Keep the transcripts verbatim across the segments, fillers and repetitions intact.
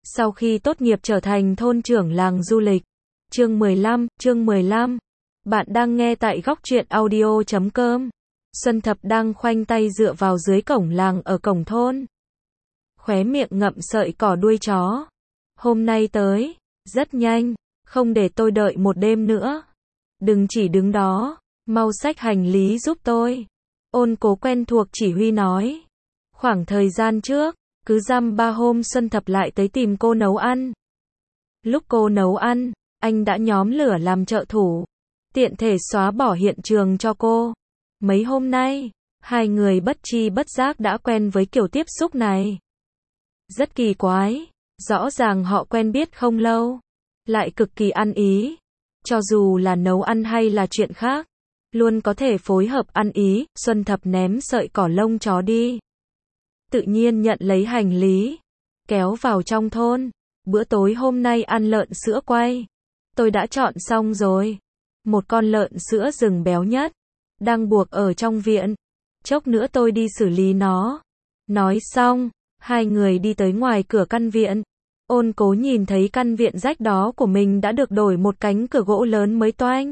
Sau khi tốt nghiệp trở thành thôn trưởng làng du lịch. Chương mười lăm, chương mười lăm. Bạn đang nghe tại góc truyện audio chấm com. Xuân Thập đang khoanh tay dựa vào dưới cổng làng ở cổng thôn. Khóe miệng ngậm sợi cỏ đuôi chó. Hôm nay tới, rất nhanh, không để tôi đợi một đêm nữa. Đừng chỉ đứng đó, mau xách hành lý giúp tôi. Ôn Cố quen thuộc chỉ huy nói. Khoảng thời gian trước, cứ dăm ba hôm Xuân Thập lại tới tìm cô nấu ăn. Lúc cô nấu ăn, anh đã nhóm lửa làm trợ thủ, tiện thể xóa bỏ hiện trường cho cô. Mấy hôm nay, hai người bất tri bất giác đã quen với kiểu tiếp xúc này. Rất kỳ quái, rõ ràng họ quen biết không lâu, lại cực kỳ ăn ý. Cho dù là nấu ăn hay là chuyện khác, luôn có thể phối hợp ăn ý. Xuân Thập ném sợi cỏ lông chó đi, tự nhiên nhận lấy hành lý, kéo vào trong thôn. Bữa tối hôm nay ăn lợn sữa quay. Tôi đã chọn xong rồi. Một con lợn sữa rừng béo nhất, đang buộc ở trong viện. Chốc nữa tôi đi xử lý nó. Nói xong, hai người đi tới ngoài cửa căn viện. Ôn Cố nhìn thấy căn viện rách đó của mình đã được đổi một cánh cửa gỗ lớn mới toanh.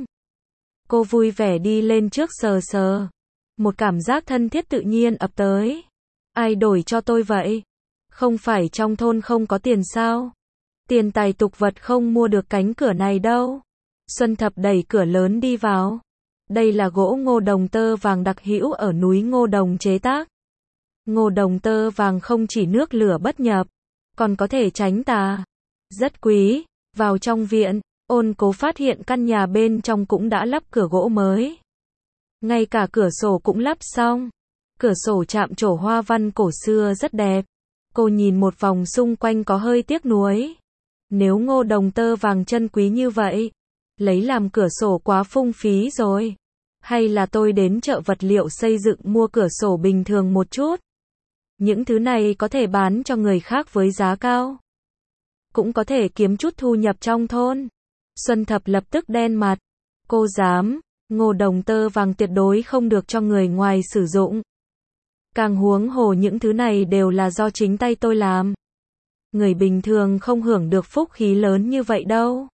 Cô vui vẻ đi lên trước sờ sờ. Một cảm giác thân thiết tự nhiên ập tới. Ai đổi cho tôi vậy? Không phải trong thôn không có tiền sao? Tiền tài tục vật không mua được cánh cửa này đâu. Xuân Thập đẩy cửa lớn đi vào. Đây là gỗ ngô đồng tơ vàng đặc hữu ở núi Ngô Đồng chế tác. Ngô đồng tơ vàng không chỉ nước lửa bất nhập, còn có thể tránh tà. Rất quý. Vào trong viện, Ôn Cố phát hiện căn nhà bên trong cũng đã lắp cửa gỗ mới. Ngay cả cửa sổ cũng lắp xong. Cửa sổ chạm trổ hoa văn cổ xưa rất đẹp. Cô nhìn một vòng xung quanh có hơi tiếc nuối. Nếu ngô đồng tơ vàng chân quý như vậy, lấy làm cửa sổ quá phung phí rồi. Hay là tôi đến chợ vật liệu xây dựng mua cửa sổ bình thường một chút. Những thứ này có thể bán cho người khác với giá cao. Cũng có thể kiếm chút thu nhập trong thôn. Xuân Thập lập tức đen mặt. Cô dám, ngô đồng tơ vàng tuyệt đối không được cho người ngoài sử dụng. Càng huống hồ những thứ này đều là do chính tay tôi làm. Người bình thường không hưởng được phúc khí lớn như vậy đâu.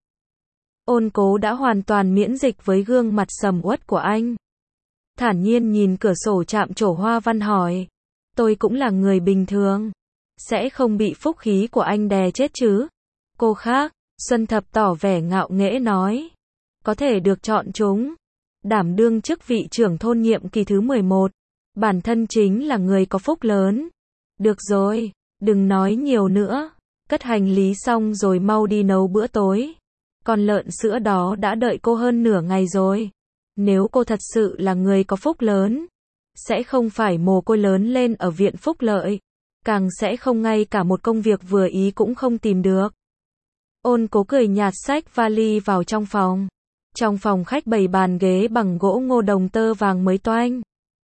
Ôn Cố đã hoàn toàn miễn dịch với gương mặt sầm uất của anh. Thản nhiên nhìn cửa sổ chạm trổ hoa văn hỏi. Tôi cũng là người bình thường. Sẽ không bị phúc khí của anh đè chết chứ? Cô khác, Xuân Thập tỏ vẻ ngạo nghễ nói. Có thể được chọn chúng. Đảm đương chức vị trưởng thôn nhiệm kỳ thứ mười một. Bản thân chính là người có phúc lớn. Được rồi, đừng nói nhiều nữa. Cất hành lý xong rồi mau đi nấu bữa tối. Con lợn sữa đó đã đợi cô hơn nửa ngày rồi. Nếu cô thật sự là người có phúc lớn, sẽ không phải mồ côi lớn lên ở viện phúc lợi. Càng sẽ không ngay cả một công việc vừa ý cũng không tìm được. Ôn Cố cười nhạt xách vali vào trong phòng. Trong phòng khách bày bàn ghế bằng gỗ ngô đồng tơ vàng mới toanh.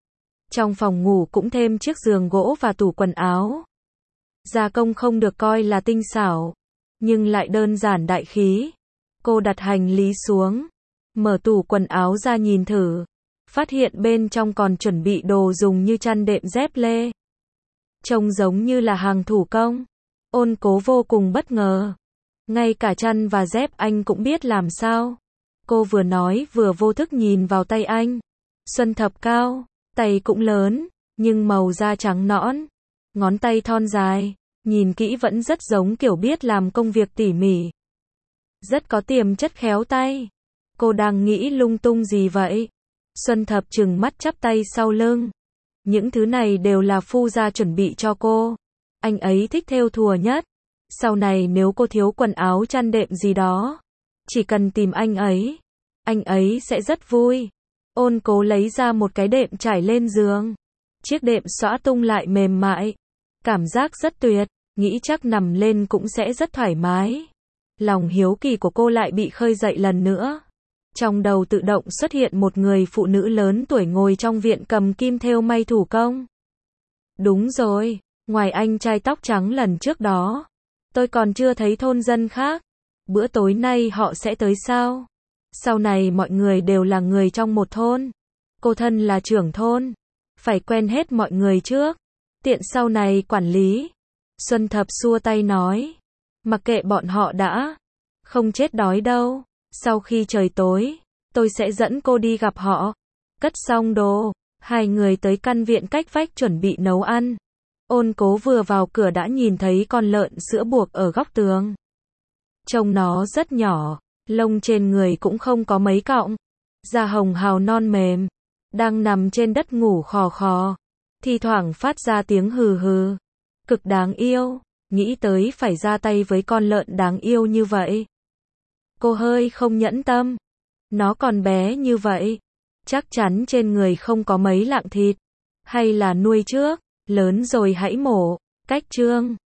Trong phòng ngủ cũng thêm chiếc giường gỗ và tủ quần áo. Gia công không được coi là tinh xảo, nhưng lại đơn giản đại khí. Cô đặt hành lý xuống, mở tủ quần áo ra nhìn thử, phát hiện bên trong còn chuẩn bị đồ dùng như chăn đệm dép lê. Trông giống như là hàng thủ công. Ôn Cố vô cùng bất ngờ. Ngay cả chăn và dép anh cũng biết làm sao. Cô vừa nói vừa vô thức nhìn vào tay anh. Xuân Thập cao, tay cũng lớn, nhưng màu da trắng nõn, ngón tay thon dài, nhìn kỹ vẫn rất giống kiểu biết làm công việc tỉ mỉ. Rất có tiềm chất khéo tay. Cô đang nghĩ lung tung gì vậy? Xuân Thập trừng mắt chắp tay sau lưng. Những thứ này đều là phu gia chuẩn bị cho cô. Anh ấy thích thêu thùa nhất. Sau này nếu cô thiếu quần áo chăn đệm gì đó, chỉ cần tìm anh ấy. Anh ấy sẽ rất vui. Ôn Cố lấy ra một cái đệm trải lên giường. Chiếc đệm xõa tung lại mềm mại. Cảm giác rất tuyệt, nghĩ chắc nằm lên cũng sẽ rất thoải mái. Lòng hiếu kỳ của cô lại bị khơi dậy lần nữa. Trong đầu tự động xuất hiện một người phụ nữ lớn tuổi ngồi trong viện cầm kim thêu may thủ công. Đúng rồi, ngoài anh trai tóc trắng lần trước đó, tôi còn chưa thấy thôn dân khác. Bữa tối nay họ sẽ tới sao? Sau này mọi người đều là người trong một thôn. Cô thân là trưởng thôn, phải quen hết mọi người trước, tiện sau này quản lý. Xuân Thập xua tay nói. Mặc kệ bọn họ đã không chết đói đâu. Sau khi trời tối, tôi sẽ dẫn cô đi gặp họ. Cất xong đồ, hai người tới căn viện cách vách chuẩn bị nấu ăn. Ôn Cố vừa vào cửa đã nhìn thấy con lợn sữa buộc ở góc tường. Trông nó rất nhỏ, lông trên người cũng không có mấy cọng, da hồng hào non mềm, đang nằm trên đất ngủ khò khò, thi thoảng phát ra tiếng hừ hừ, cực đáng yêu, nghĩ tới phải ra tay với con lợn đáng yêu như vậy. Cô hơi không nhẫn tâm, nó còn bé như vậy, chắc chắn trên người không có mấy lạng thịt, hay là nuôi trước, lớn rồi hãy mổ, cách chương.